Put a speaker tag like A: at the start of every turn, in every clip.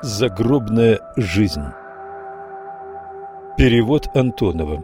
A: Загробная жизнь. Перевод Антонова.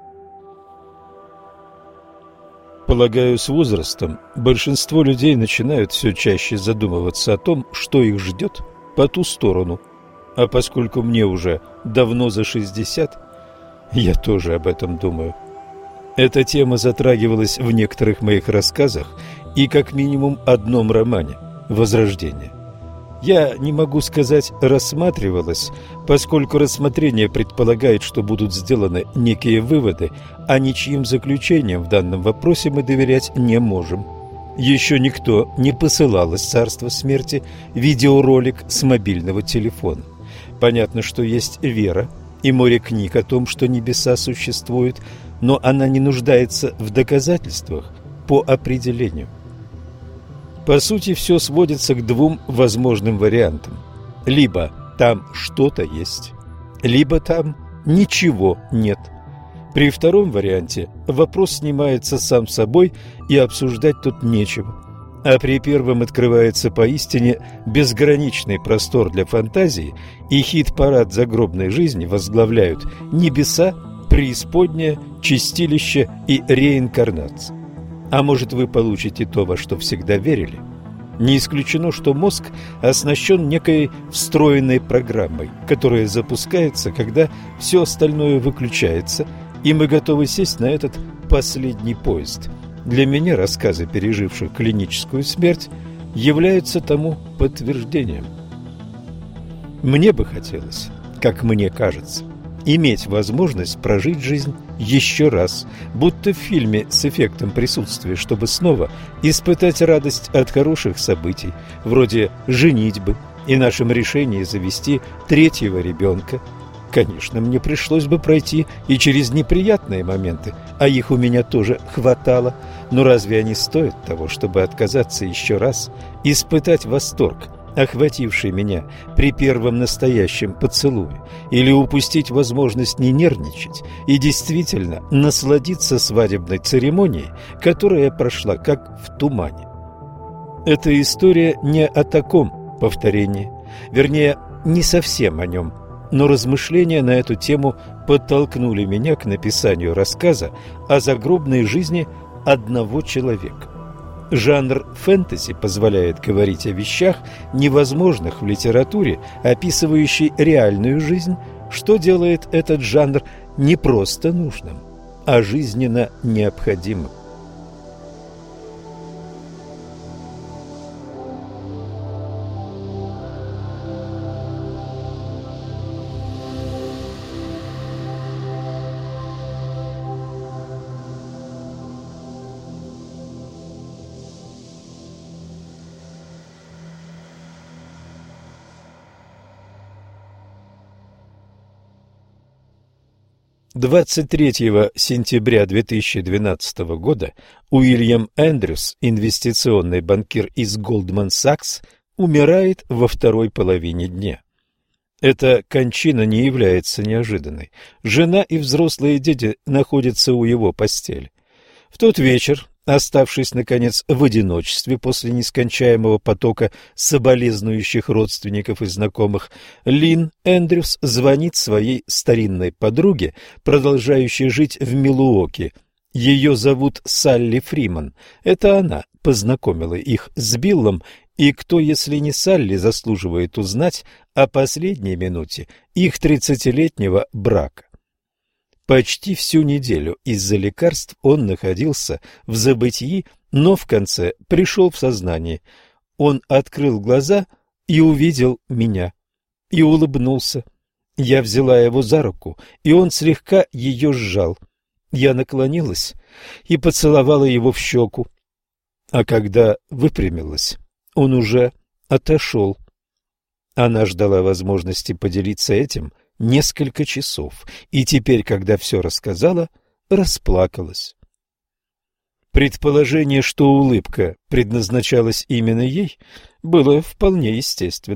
A: Полагаю, с возрастом большинство людей начинают все чаще задумываться о том, что их ждет по ту сторону. А поскольку мне уже давно за 60, я тоже об этом думаю. Эта тема затрагивалась в некоторых моих рассказах и как минимум одном романе «Возрождение». Я не могу сказать «рассматривалось», поскольку рассмотрение предполагает, что будут сделаны некие выводы, а ничьим заключениям в данном вопросе мы доверять не можем. Еще никто не посылал из царства смерти видеоролик с мобильного телефона. Понятно, что есть вера и море книг о том, что небеса существуют, но она не нуждается в доказательствах по определению. По сути, все сводится к двум возможным вариантам. Либо там что-то есть, либо там ничего нет. При втором варианте вопрос снимается сам собой, и обсуждать тут нечего. А при первом открывается поистине безграничный простор для фантазии, и хит-парад загробной жизни возглавляют небеса, преисподняя, чистилище и реинкарнация. А может, вы получите то, во что всегда верили? Не исключено, что мозг оснащен некой встроенной программой, которая запускается, когда все остальное выключается, и мы готовы сесть на этот последний поезд. Для меня рассказы, переживших клиническую смерть, являются тому подтверждением. Мне бы хотелось, как мне кажется, иметь возможность прожить жизнь еще раз, будто в фильме с эффектом присутствия, чтобы снова испытать радость от хороших событий, вроде женитьбы и нашем решении завести третьего ребенка. Конечно, мне пришлось бы пройти и через неприятные моменты, а их у меня тоже хватало, но разве они стоят того, чтобы отказаться еще раз, испытать восторг, охвативший меня при первом настоящем поцелуе, или упустить возможность не нервничать и действительно насладиться свадебной церемонией, которая прошла как в тумане? Эта история не о таком повторении, вернее, не совсем о нем, но размышления на эту тему подтолкнули меня к написанию рассказа о загробной жизни одного человека. Жанр фэнтези позволяет говорить о вещах, невозможных в литературе, описывающей реальную жизнь, что делает этот жанр не просто нужным, а жизненно необходимым. «23 сентября 2012 года Уильям Эндрюс, инвестиционный банкир из Goldman Sachs, умирает во второй половине дня. Эта кончина не является неожиданной. Жена и взрослые дети находятся у его постели. В тот вечер, оставшись, наконец, в одиночестве после нескончаемого потока соболезнующих родственников и знакомых, Лин Эндрюс звонит своей старинной подруге, продолжающей жить в Милуоки. Ее зовут Салли Фриман. Это она познакомила их с Биллом, и кто, если не Салли, заслуживает узнать о последней минуте их 30-летнего брака. Почти всю неделю из-за лекарств он находился в забытии, но в конце пришел в сознание. Он открыл глаза и увидел меня. И улыбнулся. Я взяла его за руку, и он слегка ее сжал. Я наклонилась и поцеловала его в щеку. А когда выпрямилась, он уже отошел. Она ждала возможности поделиться этим несколько часов, и теперь, когда все рассказала, расплакалась. Предположение, что улыбка предназначалась именно ей, было вполне естественным,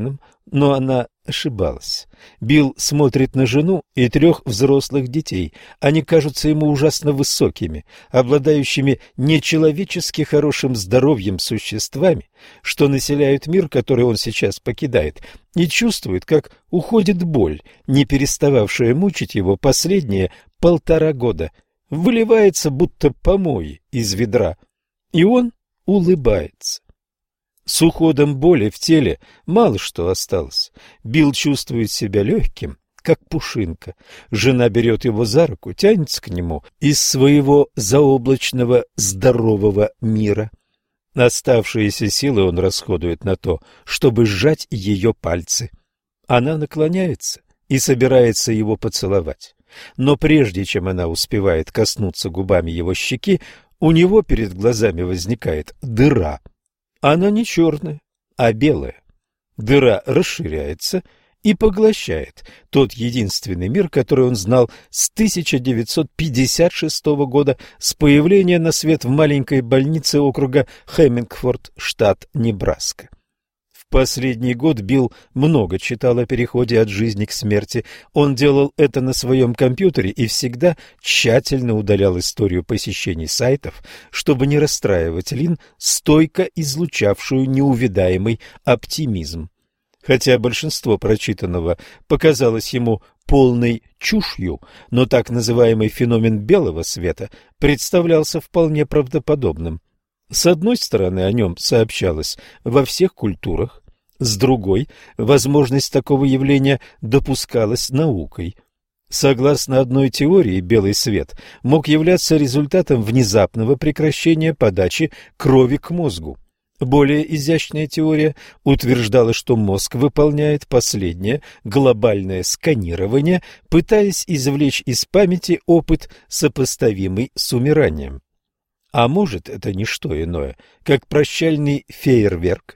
A: Но она ошибалась. Билл смотрит на жену и 3 взрослых детей. Они кажутся ему ужасно высокими, обладающими нечеловечески хорошим здоровьем существами, что населяют мир, который он сейчас покидает, и чувствует, как уходит боль, не перестававшая мучить его последние 1,5 года, выливается будто помои из ведра, и он улыбается. С уходом боли в теле мало что осталось. Билл чувствует себя легким, как пушинка. Жена берет его за руку, тянется к нему из своего заоблачного здорового мира. Оставшиеся силы он расходует на то, чтобы сжать ее пальцы. Она наклоняется и собирается его поцеловать. Но прежде чем она успевает коснуться губами его щеки, у него перед глазами возникает дыра. Она не черная, а белая. Дыра расширяется и поглощает тот единственный мир, который он знал с 1956 года, с появления на свет в маленькой больнице округа Хеммингфорд, штат Небраска. В последний год Билл много читал о переходе от жизни к смерти. Он делал это на своем компьютере и всегда тщательно удалял историю посещений сайтов, чтобы не расстраивать Лин, стойко излучавшую неувидаемый оптимизм. Хотя большинство прочитанного показалось ему полной чушью, но так называемый феномен белого света представлялся вполне правдоподобным. С одной стороны, о нем сообщалось во всех культурах, с другой, возможность такого явления допускалась наукой. Согласно одной теории, белый свет мог являться результатом внезапного прекращения подачи крови к мозгу. Более изящная теория утверждала, что мозг выполняет последнее глобальное сканирование, пытаясь извлечь из памяти опыт, сопоставимый с умиранием. А может, это не что иное, как прощальный фейерверк?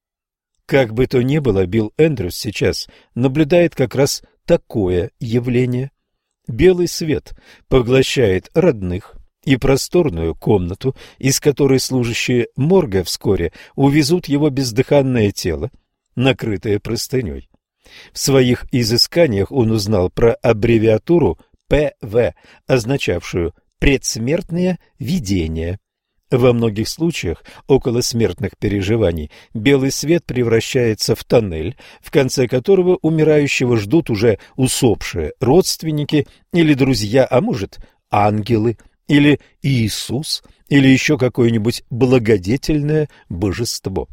A: Как бы то ни было, Билл Эндрюс сейчас наблюдает как раз такое явление. Белый свет поглощает родных и просторную комнату, из которой служащие морга вскоре увезут его бездыханное тело, накрытое простыней. В своих изысканиях он узнал про аббревиатуру ПВ, означавшую «предсмертные видения». Во многих случаях околосмертных переживаний белый свет превращается в тоннель, в конце которого умирающего ждут уже усопшие родственники или друзья, а может, ангелы, или Иисус, или еще какое-нибудь благодетельное божество.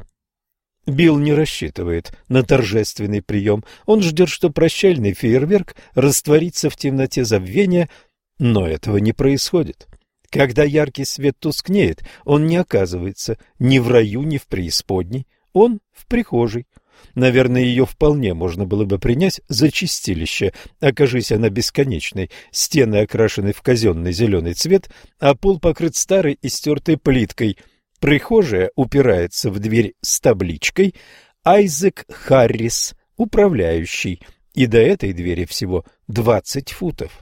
A: Билл не рассчитывает на торжественный прием, он ждет, что прощальный фейерверк растворится в темноте забвения, но этого не происходит. Когда яркий свет тускнеет, он не оказывается ни в раю, ни в преисподней, он в прихожей. Наверное, ее вполне можно было бы принять за чистилище, окажись она бесконечной, стены окрашены в казенный зеленый цвет, а пол покрыт старой и стертой плиткой. Прихожая упирается в дверь с табличкой «Айзек Харрис, управляющий», и до этой двери всего 20 футов.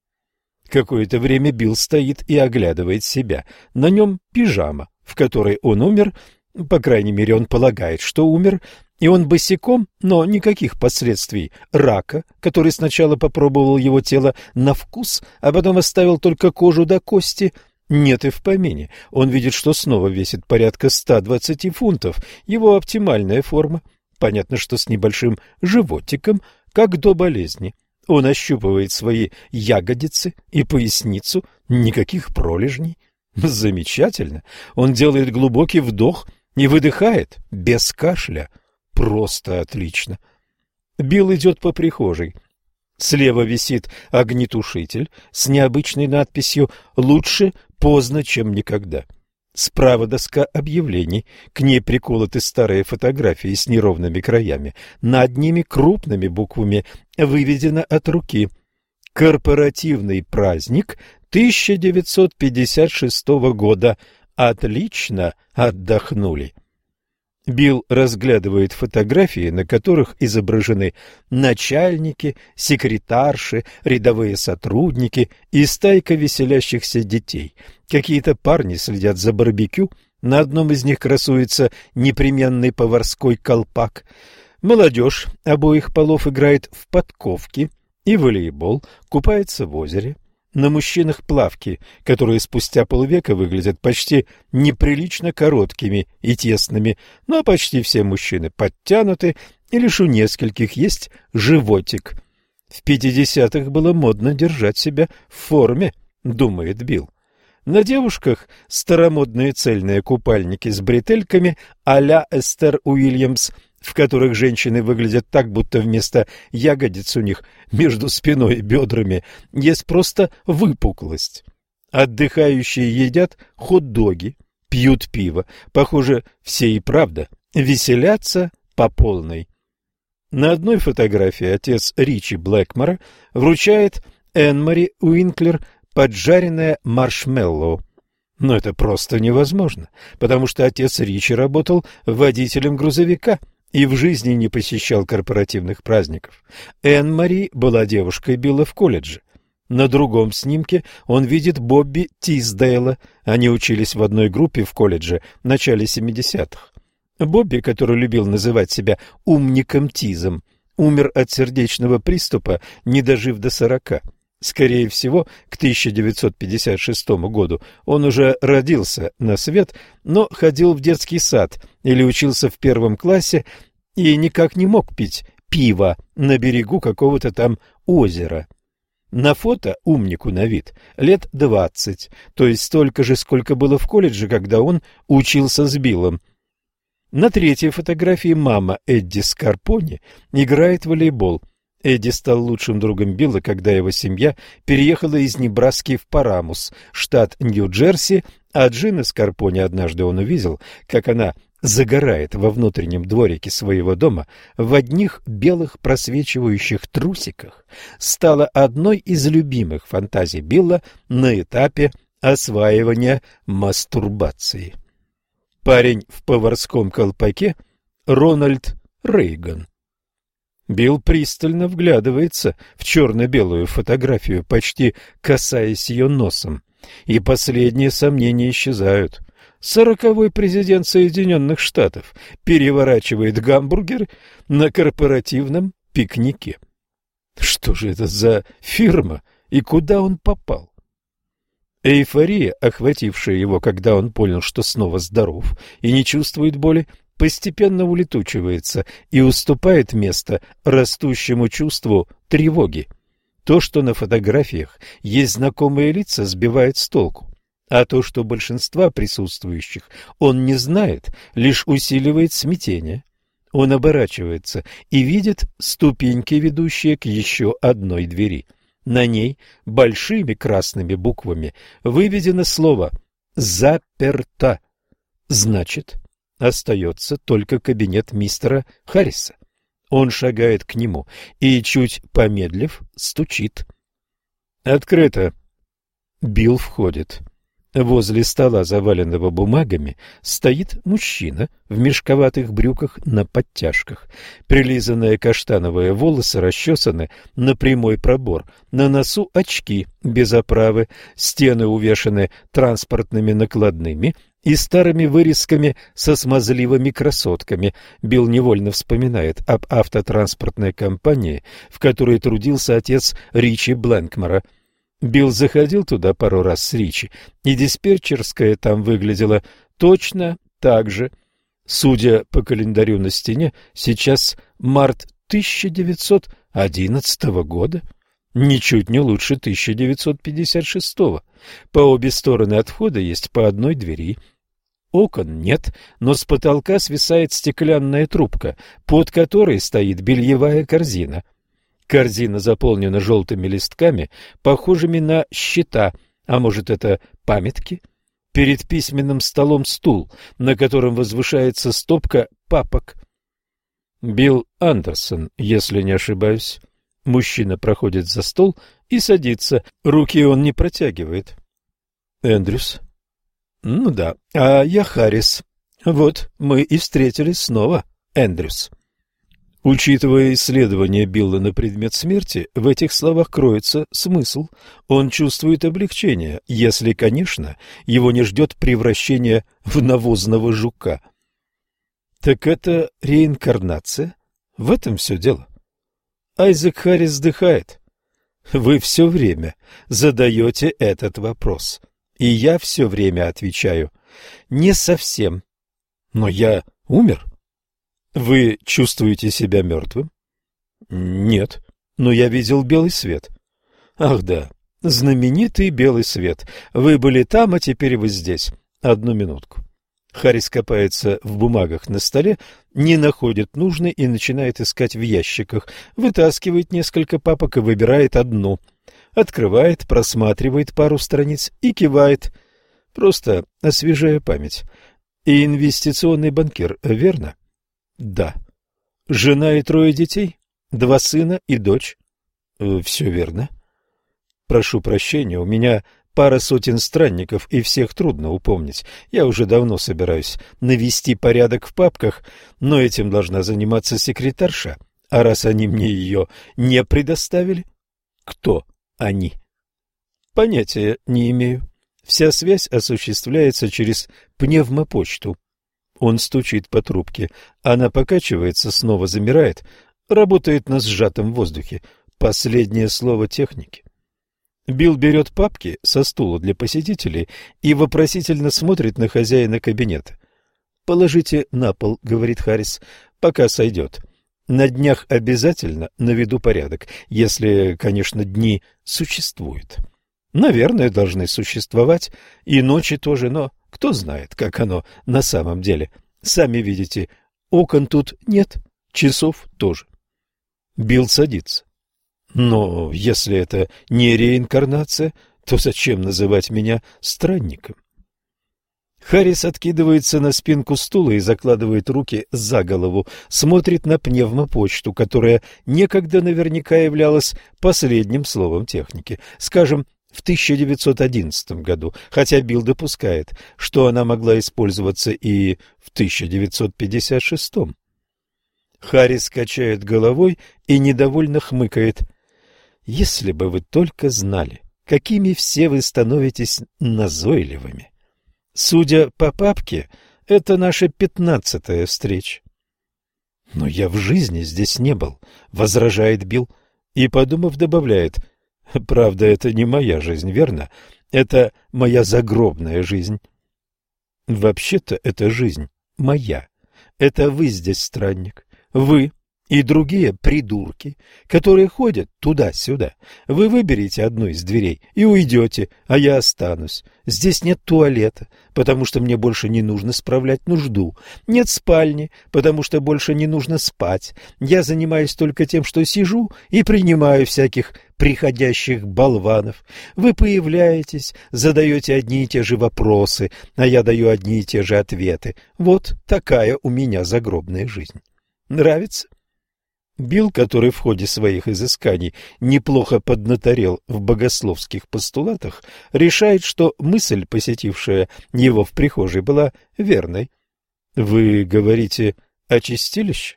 A: Какое-то время Билл стоит и оглядывает себя. На нем пижама, в которой он умер, по крайней мере, он полагает, что умер, и он босиком, но никаких последствий рака, который сначала попробовал его тело на вкус, а потом оставил только кожу до кости, нет и в помине. Он видит, что снова весит порядка 120 фунтов, его оптимальная форма. Понятно, что с небольшим животиком, как до болезни. Он ощупывает свои ягодицы и поясницу, никаких пролежней. Замечательно. Он делает глубокий вдох и выдыхает без кашля. Просто отлично. Билл идет по прихожей. Слева висит огнетушитель с необычной надписью «Лучше поздно, чем никогда». Справа доска объявлений, к ней приколоты старые фотографии с неровными краями. Над ними крупными буквами выведено от руки: «Корпоративный праздник 1956 года. Отлично отдохнули». Билл разглядывает фотографии, на которых изображены начальники, секретарши, рядовые сотрудники и стайка веселящихся детей. Какие-то парни следят за барбекю, на одном из них красуется непременный поварской колпак. Молодежь обоих полов играет в подковки и волейбол, купается в озере. На мужчинах плавки, которые спустя полвека выглядят почти неприлично короткими и тесными, но почти все мужчины подтянуты, и лишь у нескольких есть животик. В 50-х было модно держать себя в форме, думает Билл. На девушках старомодные цельные купальники с бретельками а-ля Эстер Уильямс, в которых женщины выглядят так, будто вместо ягодиц у них между спиной и бедрами есть просто выпуклость. Отдыхающие едят хот-доги, пьют пиво. Похоже, все и правда веселятся по полной. На одной фотографии отец Ричи Блэкмора вручает Энн-Мари Уинклер поджаренное маршмеллоу. Но это просто невозможно, потому что отец Ричи работал водителем грузовика и в жизни не посещал корпоративных праздников. Энн-Мари была девушкой Билла в колледже. На другом снимке он видит Бобби Тисдейла. Они учились в одной группе в колледже в начале 70-х. Бобби, который любил называть себя умником Тизом, умер от сердечного приступа, не дожив до 40. Скорее всего, к 1956 году он уже родился на свет, но ходил в детский сад или учился в 1 классе и никак не мог пить пиво на берегу какого-то там озера. На фото умнику на вид лет 20, то есть столько же, сколько было в колледже, когда он учился с Биллом. На третьей фотографии мама Эдди Скарпони играет в волейбол. Эдди стал лучшим другом Билла, когда его семья переехала из Небраски в Парамус, штат Нью-Джерси, а Джина Скарпони однажды он увидел, как она загорает во внутреннем дворике своего дома в одних белых просвечивающих трусиках, стала одной из любимых фантазий Билла на этапе осваивания мастурбации. Парень в поварском колпаке — Рональд Рейган. Билл пристально вглядывается в черно-белую фотографию, почти касаясь ее носом, и последние сомнения исчезают. 40-й президент Соединенных Штатов переворачивает гамбургер на корпоративном пикнике. Что же это за фирма и куда он попал? Эйфория, охватившая его, когда он понял, что снова здоров и не чувствует боли, постепенно улетучивается и уступает место растущему чувству тревоги. То, что на фотографиях есть знакомые лица, сбивает с толку, а то, что большинства присутствующих он не знает, лишь усиливает смятение. Он оборачивается и видит ступеньки, ведущие к еще одной двери. На ней большими красными буквами выведено слово «заперто». Значит, остается только кабинет мистера Харриса. Он шагает к нему и, чуть помедлив, стучит. «Открыто». Билл входит. Возле стола, заваленного бумагами, стоит мужчина в мешковатых брюках на подтяжках. Прилизанные каштановые волосы расчесаны на прямой пробор, на носу очки без оправы, стены увешаны транспортными накладными и старыми вырезками со смазливыми красотками. Билл невольно вспоминает об автотранспортной компании, в которой трудился отец Ричи Блэкмора. Билл заходил туда пару раз с Ричи, и диспетчерская там выглядела точно так же. Судя по календарю на стене, сейчас март 1911 года, ничуть не лучше 1956. По обе стороны от входа есть по одной двери. Окон нет, но с потолка свисает стеклянная трубка, под которой стоит бельевая корзина. Корзина заполнена желтыми листками, похожими на счета, а может, это памятки? Перед письменным столом стул, на котором возвышается стопка папок. Билл Андерсон, если не ошибаюсь. Мужчина проходит за стол и садится. Руки он не протягивает. Эндрюс? Ну да, а я Харрис. Вот мы и встретились снова, Эндрюс. Учитывая исследования Билла на предмет смерти, в этих словах кроется смысл. Он чувствует облегчение, если, конечно, его не ждет превращение в навозного жука. Так это реинкарнация? В этом все дело. Айзек Харрис вздыхает. Вы все время задаете этот вопрос, и я все время отвечаю. Не совсем. Но я умер. Вы чувствуете себя мертвым? Нет, но я видел белый свет. Ах да, знаменитый белый свет. Вы были там, а теперь вы здесь. Одну минутку. Харрис копается в бумагах на столе, не находит нужной и начинает искать в ящиках. Вытаскивает несколько папок и выбирает одну. Открывает, просматривает пару страниц и кивает, просто освежая память. И инвестиционный банкир, верно? Да. Жена и 3 детей? 2 сына и дочь? Все верно. Прошу прощения, у меня пара сотен странников, и всех трудно упомнить. Я уже давно собираюсь навести порядок в папках, но этим должна заниматься секретарша. А раз они мне ее не предоставили, кто они? Понятия не имею. Вся связь осуществляется через пневмопочту. Он стучит по трубке. Она покачивается, снова замирает, работает на сжатом воздухе. Последнее слово техники. Билл берет папки со стула для посетителей и вопросительно смотрит на хозяина кабинета. «Положите на пол», — говорит Харрис, — «пока сойдет. На днях обязательно наведу порядок, если, конечно, дни существуют. Наверное, должны существовать, и ночи тоже, но кто знает, как оно на самом деле. Сами видите, окон тут нет, часов тоже». Билл садится. Но если это не реинкарнация, то зачем называть меня странником? Харрис откидывается на спинку стула и закладывает руки за голову, смотрит на пневмопочту, которая некогда наверняка являлась последним словом техники, скажем, в 1911 году, хотя Билл допускает, что она могла использоваться и в 1956. Харрис качает головой и недовольно хмыкает. «Если бы вы только знали, какими все вы становитесь назойливыми. Судя по папке, это наша 15-я встреча». «Но я в жизни здесь не был», — возражает Билл, и, подумав, добавляет, «Правда, это не моя жизнь, верно? Это моя загробная жизнь». «Вообще-то это жизнь моя. Это вы здесь странник. Вы и другие придурки, которые ходят туда-сюда. Вы выберете одну из дверей и уйдете, а я останусь. Здесь нет туалета, потому что мне больше не нужно справлять нужду. Нет спальни, потому что больше не нужно спать. Я занимаюсь только тем, что сижу и принимаю всяких приходящих болванов. Вы появляетесь, задаете одни и те же вопросы, а я даю одни и те же ответы. Вот такая у меня загробная жизнь. Нравится? Билл, который в ходе своих изысканий неплохо поднаторел в богословских постулатах, решает, что мысль, посетившая его в прихожей, была верной. Вы говорите о чистилище?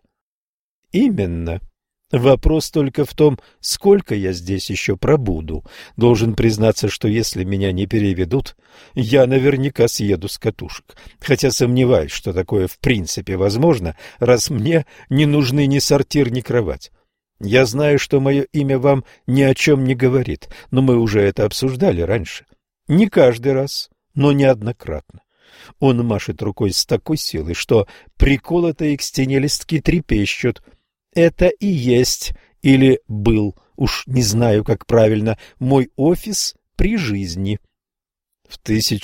A: Именно. Вопрос только в том, сколько я здесь еще пробуду. Должен признаться, что если меня не переведут, я наверняка съеду с катушек. Хотя сомневаюсь, что такое в принципе возможно, раз мне не нужны ни сортир, ни кровать. Я знаю, что мое имя вам ни о чем не говорит, но мы уже это обсуждали раньше. Не каждый раз, но неоднократно. Он машет рукой с такой силой, что приколотые к стене листки трепещут. Это и есть, или был, уж не знаю, как правильно, мой офис при жизни. В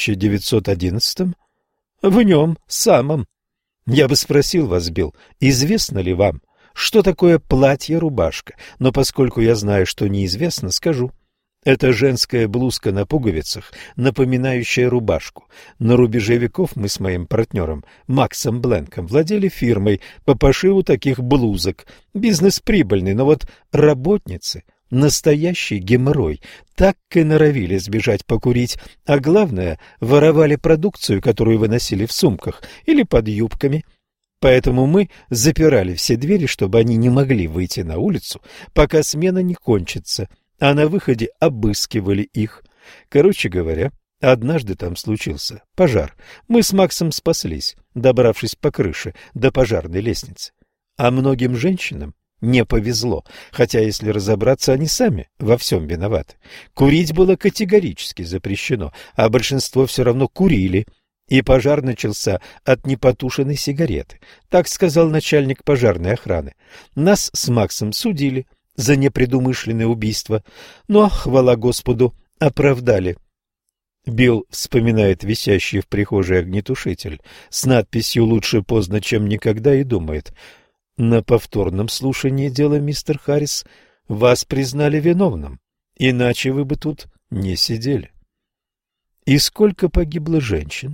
A: 1911-м? В нем самом. Я бы спросил вас, Билл, известно ли вам, что такое платье-рубашка, но поскольку я знаю, что неизвестно, скажу. Это женская блузка на пуговицах, напоминающая рубашку. На рубеже веков мы с моим партнером Максом Бленком владели фирмой по пошиву таких блузок. Бизнес прибыльный, но вот работницы — настоящий геморрой. Так и норовили сбежать покурить, а главное — воровали продукцию, которую выносили в сумках или под юбками. Поэтому мы запирали все двери, чтобы они не могли выйти на улицу, пока смена не кончится. А на выходе обыскивали их. Короче говоря, однажды там случился пожар. Мы с Максом спаслись, добравшись по крыше до пожарной лестницы. А многим женщинам не повезло, хотя, если разобраться, они сами во всем виноваты. Курить было категорически запрещено, а большинство все равно курили, и пожар начался от непотушенной сигареты. Так сказал начальник пожарной охраны. Нас с Максом судили за непредумышленное убийство, но, хвала Господу, оправдали. Билл вспоминает висящий в прихожей огнетушитель с надписью «Лучше поздно, чем никогда» и думает: на повторном слушании дела, мистер Харрис, вас признали виновным, иначе вы бы тут не сидели. И сколько погибло женщин?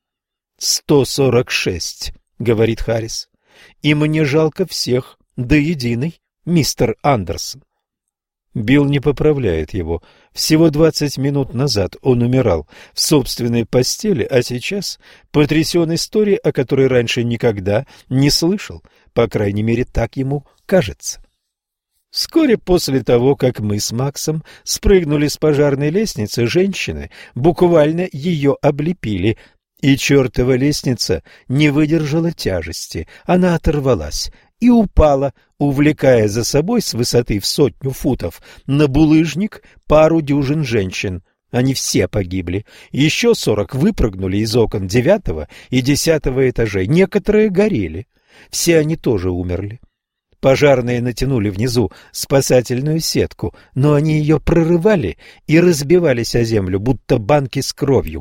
A: 146, говорит Харрис. И мне жалко всех до единой, мистер Андерсон. Билл не поправляет его. Всего 20 минут назад он умирал в собственной постели, а сейчас потрясен историей, о которой раньше никогда не слышал. По крайней мере, так ему кажется. Вскоре после того, как мы с Максом спрыгнули с пожарной лестницы, женщины буквально ее облепили, и чертова лестница не выдержала тяжести. Она оторвалась и упала, увлекая за собой с высоты в 100 футов на булыжник пару дюжин женщин. Они все погибли. Еще 40 выпрыгнули из окон 9 и 10 этажей. Некоторые горели. Все они тоже умерли. Пожарные натянули внизу спасательную сетку, но они ее прорывали и разбивались о землю, будто банки с кровью.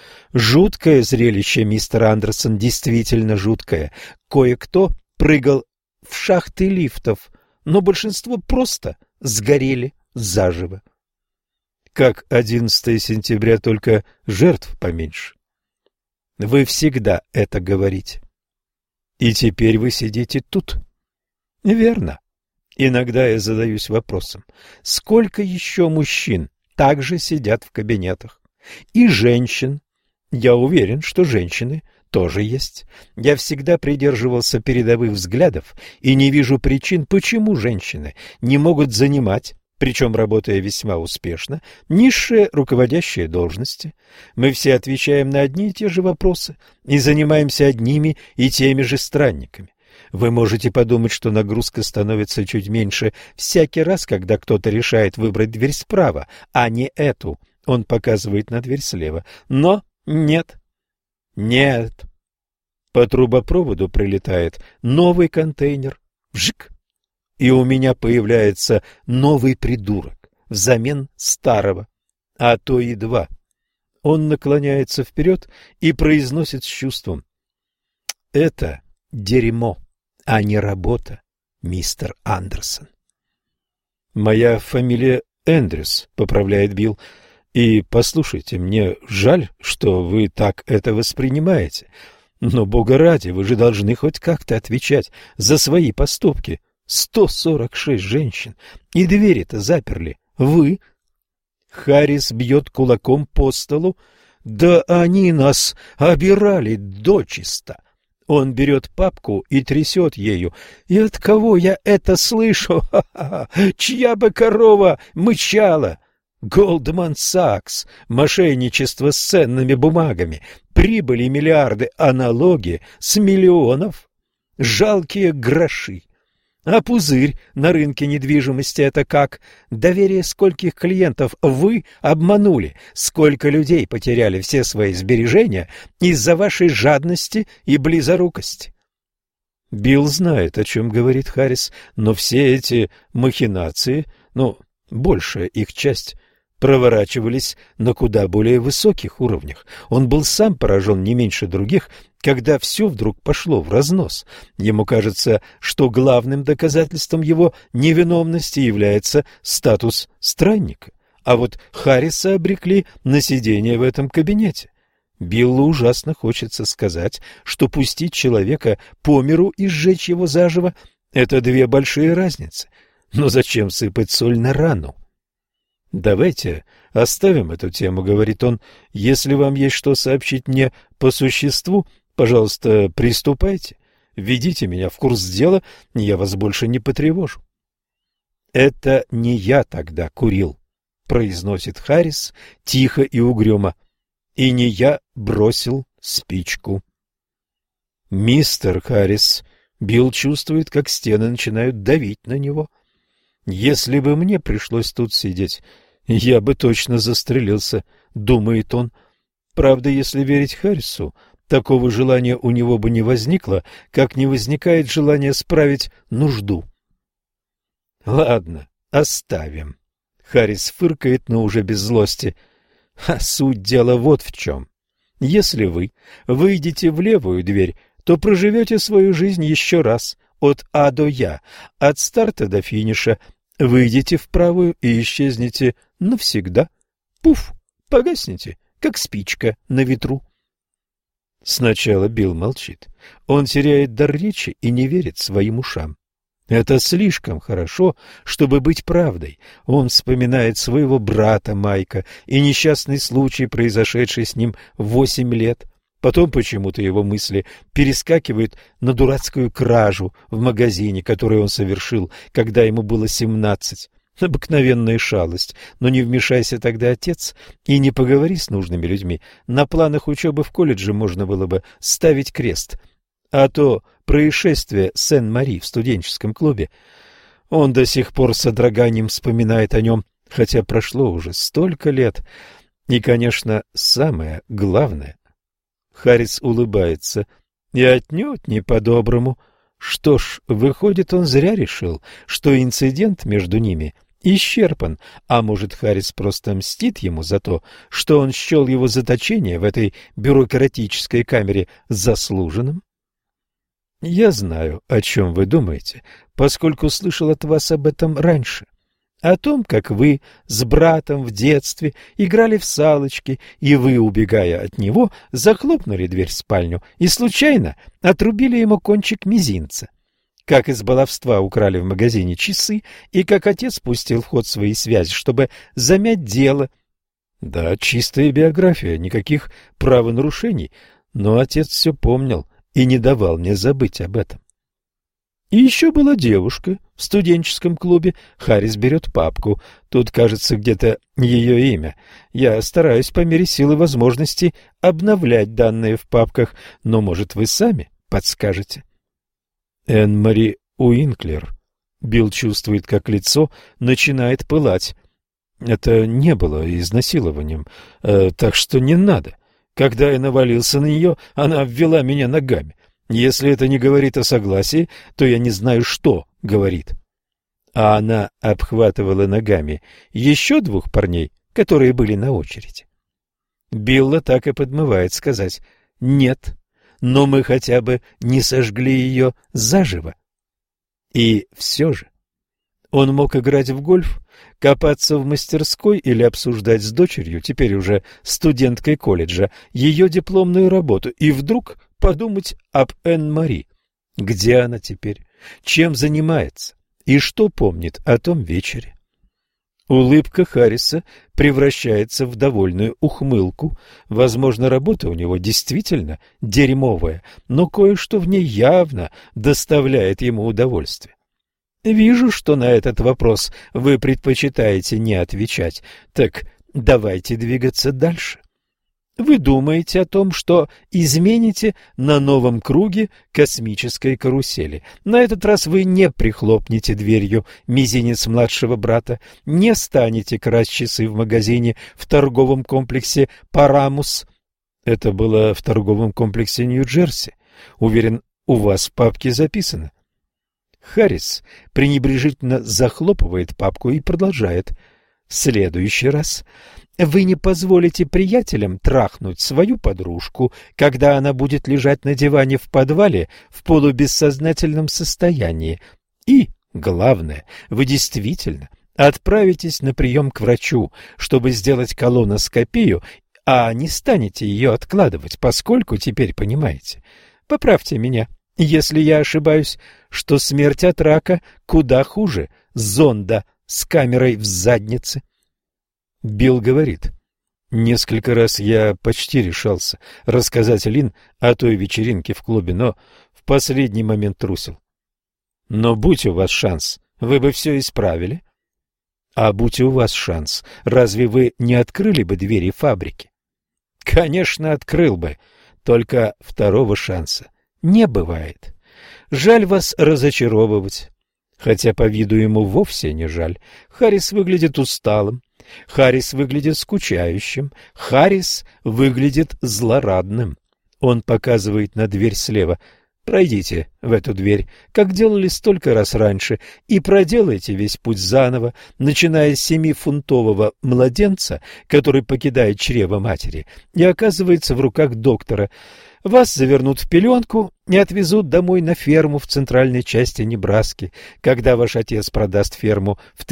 A: Жуткое зрелище, мистер Андерсон, действительно жуткое. Кое-кто прыгал в шахты лифтов, но большинство просто сгорели заживо. Как 11 сентября, только жертв поменьше. Вы всегда это говорите. И теперь вы сидите тут. Верно. Иногда я задаюсь вопросом, сколько еще мужчин также сидят в кабинетах? И женщин. Я уверен, что женщины тоже есть. Я всегда придерживался передовых взглядов и не вижу причин, почему женщины не могут занимать, причем работая весьма успешно, низшие руководящие должности. Мы все отвечаем на одни и те же вопросы и занимаемся одними и теми же странниками. Вы можете подумать, что нагрузка становится чуть меньше всякий раз, когда кто-то решает выбрать дверь справа, а не эту. Он показывает на дверь слева. Но нет. Нет. По трубопроводу прилетает новый контейнер. Вжик. И у меня появляется новый придурок взамен старого, а то и два. Он наклоняется вперед и произносит с чувством: это дерьмо, а не работа, мистер Андерсон. Моя фамилия Эндрюс, поправляет Билл. И послушайте, мне жаль, что вы так это воспринимаете, но, бога ради, вы же должны хоть как-то отвечать за свои поступки. 146 женщин, и двери-то заперли вы. Харрис бьет кулаком по столу. Да они нас обирали дочисто. Он берет папку и трясет ею. И от кого я это слышу? Ха-ха-ха! Чья бы корова мычала? Goldman Sachs, мошенничество с ценными бумагами, прибыли миллиарды, а налоги с миллионов. Жалкие гроши. А пузырь на рынке недвижимости — это как? Доверие скольких клиентов вы обманули, сколько людей потеряли все свои сбережения из-за вашей жадности и близорукости. Билл знает, о чем говорит Харрис, но все эти махинации, большая их часть, проворачивались на куда более высоких уровнях. Он был сам поражен не меньше других, когда все вдруг пошло в разнос. Ему кажется, что главным доказательством его невиновности является статус странника. А вот Харриса обрекли на сидение в этом кабинете. Биллу ужасно хочется сказать, что пустить человека по миру и сжечь его заживо — это две большие разницы. Но зачем сыпать соль на рану? «Давайте оставим эту тему», — говорит он. «Если вам есть что сообщить мне по существу, пожалуйста, приступайте. Введите меня в курс дела, я вас больше не потревожу». «Это не я тогда курил», — произносит Харрис тихо и угрюмо. «И не я бросил спичку». «Мистер Харрис, Билл чувствует, как стены начинают давить на него. «Если бы мне пришлось тут сидеть, я бы точно застрелился», — думает он. Правда, если верить Харрису, такого желания у него бы не возникло, как не возникает желание справить нужду. «Ладно, оставим». Харрис фыркает, но уже без злости. А суть дела вот в чем. Если вы выйдете в левую дверь, то проживете свою жизнь еще раз, от А до Я, от старта до финиша. Выйдете в правую и исчезнете навсегда. Пуф, погаснете, как спичка на ветру. Сначала Билл молчит. Он теряет дар речи и не верит своим ушам. Это слишком хорошо, чтобы быть правдой. Он вспоминает своего брата Майка и несчастный случай, произошедший с ним в 8 лет. Потом почему-то его мысли перескакивают на дурацкую кражу в магазине, которую он совершил, когда ему было 17. Обыкновенная шалость, но не вмешайся тогда, отец, и не поговори с нужными людьми. На планах учебы в колледже можно было бы ставить крест. А то происшествие Сен-Мари в студенческом клубе, он до сих пор с содроганием вспоминает о нем, хотя прошло уже столько лет. И, конечно, самое главное. Харрис улыбается. И отнюдь не по-доброму. Что ж, выходит, он зря решил, что инцидент между ними исчерпан, а может, Харрис просто мстит ему за то, что он счел его заточение в этой бюрократической камере заслуженным? Я знаю, о чем вы думаете, поскольку слышал от вас об этом раньше. О том, как вы с братом в детстве играли в салочки, и вы, убегая от него, захлопнули дверь в спальню и случайно отрубили ему кончик мизинца. Как из баловства украли в магазине часы, и как отец пустил в ход свои связи, чтобы замять дело. Да, чистая биография, никаких правонарушений, но отец все помнил и не давал мне забыть об этом. И еще была девушка в студенческом клубе. Харрис берет папку. Тут, кажется, где-то ее имя. Я стараюсь по мере сил и возможностей обновлять данные в папках, но, может, вы сами подскажете? Энн-Мари Уинклер. Билл чувствует, как лицо начинает пылать. Это не было изнасилованием, так что не надо. Когда я навалился на нее, она обвела меня ногами. Если это не говорит о согласии, то я не знаю, что говорит. А она обхватывала ногами еще 2 парней, которые были на очереди. Билла так и подмывает сказать «нет», но мы хотя бы не сожгли ее заживо. И все же он мог играть в гольф, копаться в мастерской или обсуждать с дочерью, теперь уже студенткой колледжа, ее дипломную работу, и вдруг подумать об Энн-Мари. Где она теперь? Чем занимается? И что помнит о том вечере? Улыбка Харриса превращается в довольную ухмылку. Возможно, работа у него действительно дерьмовая, но кое-что в ней явно доставляет ему удовольствие. Вижу, что на этот вопрос вы предпочитаете не отвечать. Так давайте двигаться дальше. Вы думаете о том, что измените на новом круге космической карусели. На этот раз вы не прихлопнете дверью мизинец младшего брата, не станете красть часы в магазине в торговом комплексе «Парамус». Это было в торговом комплексе Нью-Джерси. Уверен, у вас в папке записано. Харрис пренебрежительно захлопывает папку и продолжает. В следующий раз вы не позволите приятелям трахнуть свою подружку, когда она будет лежать на диване в подвале в полубессознательном состоянии. И, главное, вы действительно отправитесь на прием к врачу, чтобы сделать колоноскопию, а не станете ее откладывать, поскольку теперь понимаете. Поправьте меня, если я ошибаюсь, что смерть от рака куда хуже зонда с камерой в заднице. Билл говорит: несколько раз я почти решался рассказать Лин о той вечеринке в клубе, но в последний момент трусил. Но будь у вас шанс, вы бы все исправили. А будь у вас шанс, разве вы не открыли бы двери фабрики? Конечно, открыл бы, только второго шанса не бывает. Жаль вас разочаровывать. Хотя по виду ему вовсе не жаль. Харрис выглядит усталым. Харрис выглядит скучающим. Харрис выглядит злорадным. Он показывает на дверь слева. Пройдите в эту дверь, как делали столько раз раньше, и проделайте весь путь заново, начиная с 7-фунтового младенца, который покидает чрево матери и оказывается в руках доктора. Вас завернут в пеленку и отвезут домой на ферму в центральной части Небраски. Когда ваш отец продаст ферму в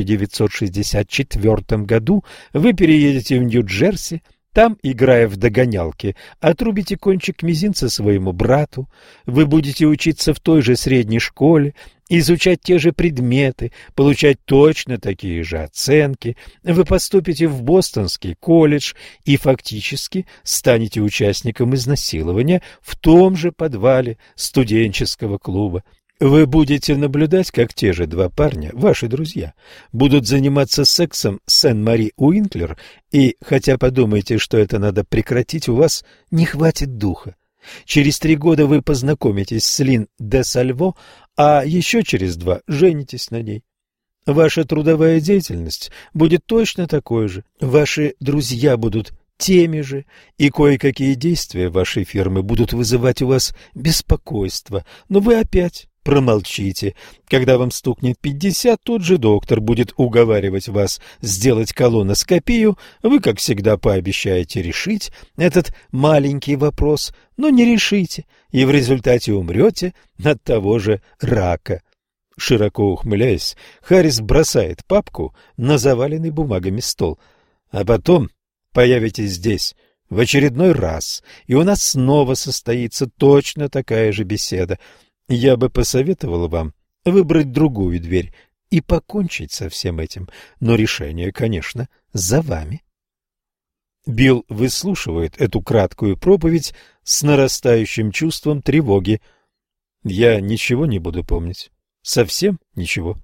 A: 1964 году, вы переедете в Нью-Джерси. Там, играя в догонялки, отрубите кончик мизинца своему брату. Вы будете учиться в той же средней школе, изучать те же предметы, получать точно такие же оценки. Вы поступите в Бостонский колледж и фактически станете участником изнасилования в том же подвале студенческого клуба. Вы будете наблюдать, как те же два парня, ваши друзья, будут заниматься сексом с Сен-Мари Уинклер, и, хотя подумаете, что это надо прекратить, у вас не хватит духа. Через 3 года вы познакомитесь с Лин де Сальво, а еще через 2 женитесь на ней. Ваша трудовая деятельность будет точно такой же, ваши друзья будут теми же, и кое-какие действия вашей фирмы будут вызывать у вас беспокойство, но вы опять промолчите. Когда вам стукнет 50, тот же доктор будет уговаривать вас сделать колоноскопию. Вы, как всегда, пообещаете решить этот маленький вопрос, но не решите, и в результате умрете от того же рака. Широко ухмыляясь, Харрис бросает папку на заваленный бумагами стол. А потом появитесь здесь в очередной раз, и у нас снова состоится точно такая же беседа. Я бы посоветовал вам выбрать другую дверь и покончить со всем этим, но решение, конечно, за вами. Билл выслушивает эту краткую проповедь с нарастающим чувством тревоги. Я ничего не буду помнить. Совсем ничего?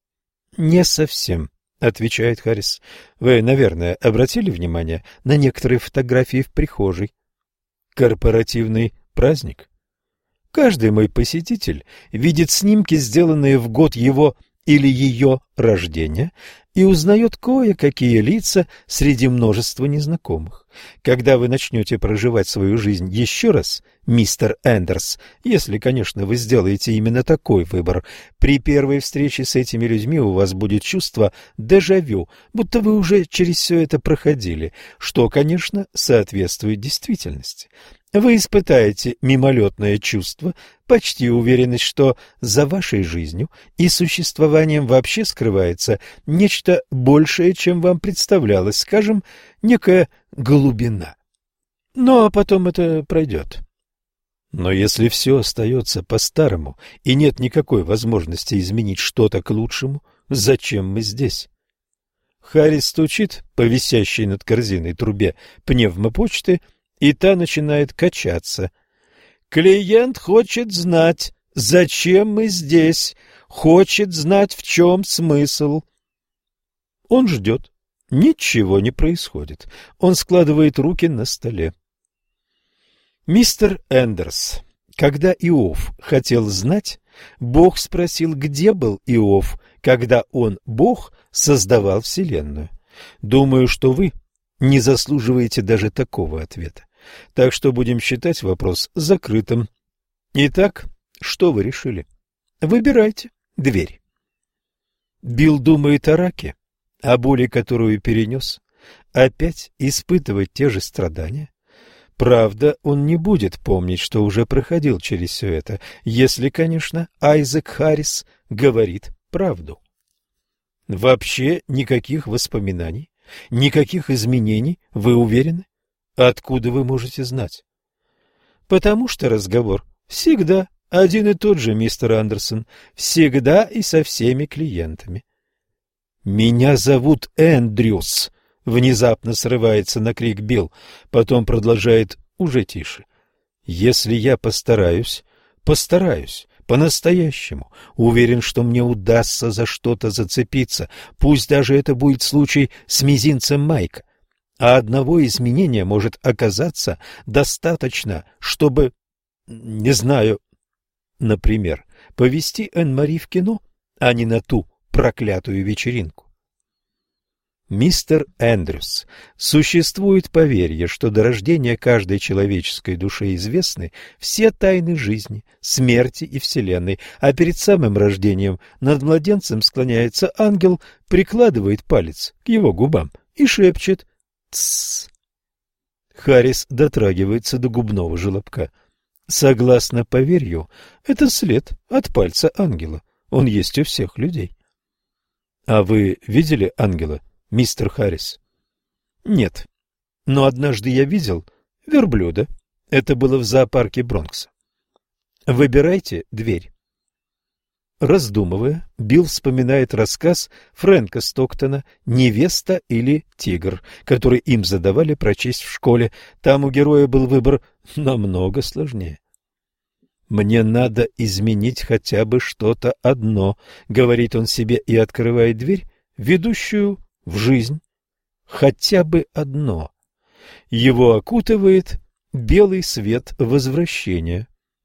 A: Не совсем, отвечает Харрис. Вы, наверное, обратили внимание на некоторые фотографии в прихожей? Корпоративный праздник? Каждый мой посетитель видит снимки, сделанные в год его или ее рождения, и узнает кое-какие лица среди множества незнакомых. Когда вы начнете проживать свою жизнь еще раз, мистер Эндерс, если, конечно, вы сделаете именно такой выбор, при первой встрече с этими людьми у вас будет чувство дежавю, будто вы уже через все это проходили, что, конечно, соответствует действительности. Вы испытаете мимолетное чувство, почти уверенность, что за вашей жизнью и существованием вообще скрывается нечто большее, чем вам представлялось, скажем, некая глубина. Ну, а потом это пройдет. Но если все остается по-старому и нет никакой возможности изменить что-то к лучшему, зачем мы здесь? Харрис стучит по висящей над корзиной трубе пневмопочты, и та начинает качаться. Клиент хочет знать, зачем мы здесь, хочет знать, в чем смысл. Он ждет. Ничего не происходит. Он складывает руки на столе. Мистер Эндерс, когда Иов хотел знать, Бог спросил, где был Иов, когда он, Бог, создавал Вселенную. Думаю, что вы не заслуживаете даже такого ответа. Так что будем считать вопрос закрытым. Итак, что вы решили? Выбирайте дверь. Билл думает о раке, о боли, которую перенес. Опять испытывать те же страдания. Правда, он не будет помнить, что уже проходил через все это, если, конечно, Айзек Харрис говорит правду. Вообще никаких воспоминаний, никаких изменений, вы уверены? Откуда вы можете знать? Потому что разговор всегда один и тот же, мистер Андерсон, всегда и со всеми клиентами. Меня зовут Эндрюс, внезапно срывается на крик Билл, потом продолжает уже тише. Если я постараюсь, по-настоящему, уверен, что мне удастся за что-то зацепиться, пусть даже это будет случай с мизинцем Майка. А одного изменения может оказаться достаточно, чтобы... Не знаю. например, повезти Энн-Мари в кино, а не на ту проклятую вечеринку. Мистер Эндрюс, существует поверье, что до рождения каждой человеческой душе известны все тайны жизни, смерти и Вселенной, а перед самым рождением над младенцем склоняется ангел, прикладывает палец к его губам и шепчет «Тссс». Харрис дотрагивается до губного желобка. Согласно поверью, это след от пальца ангела. Он есть у всех людей. А вы видели ангела, мистер Харрис? Нет. Но однажды я видел верблюда. Это было в зоопарке Бронкса. Выбирайте дверь. Раздумывая, Билл вспоминает рассказ Фрэнка Стоктона «Невеста или тигр», который им задавали прочесть в школе. Там у героя был выбор намного сложнее. «Мне надо изменить хотя бы что-то одно», — говорит он себе и открывает дверь, ведущую в жизнь. Хотя бы одно. Его окутывает белый свет возвращения.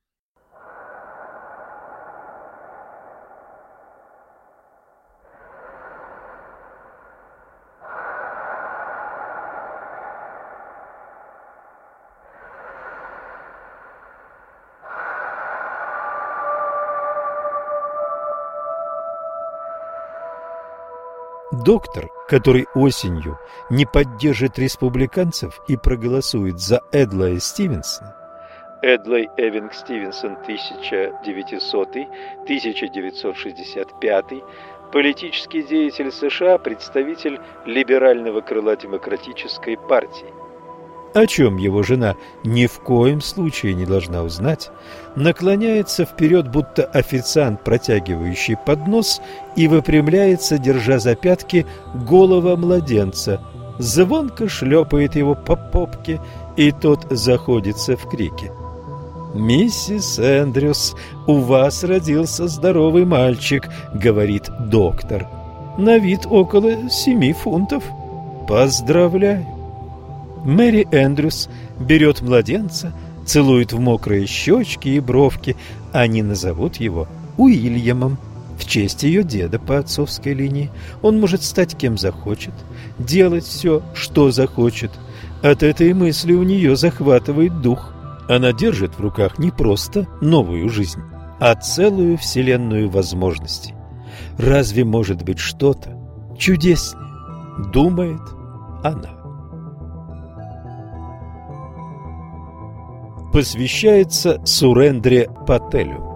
A: Доктор, который осенью не поддержит республиканцев и проголосует за Эдлая Стивенсона, Эдлай Эвинг Стивенсон 1900-1965, политический деятель США, представитель либерального крыла демократической партии. О чем его жена ни в коем случае не должна узнать, наклоняется вперед, будто официант, протягивающий поднос, и выпрямляется, держа за пятки голого младенца, звонко шлепает его по попке, и тот заходится в крике. «Миссис Эндрюс, у вас родился здоровый мальчик», — говорит доктор. «На вид около 7 фунтов. Поздравляю». Мэри Эндрюс берет младенца, целует в мокрые щечки и бровки. Они назовут его Уильямом в честь ее деда по отцовской линии. Он может стать кем захочет, делать все, что захочет. От этой мысли у нее захватывает дух. Она держит в руках не просто новую жизнь, а целую вселенную возможностей. Разве может быть что-то чудеснее, думает она. Посвящается Сурендре Пателю.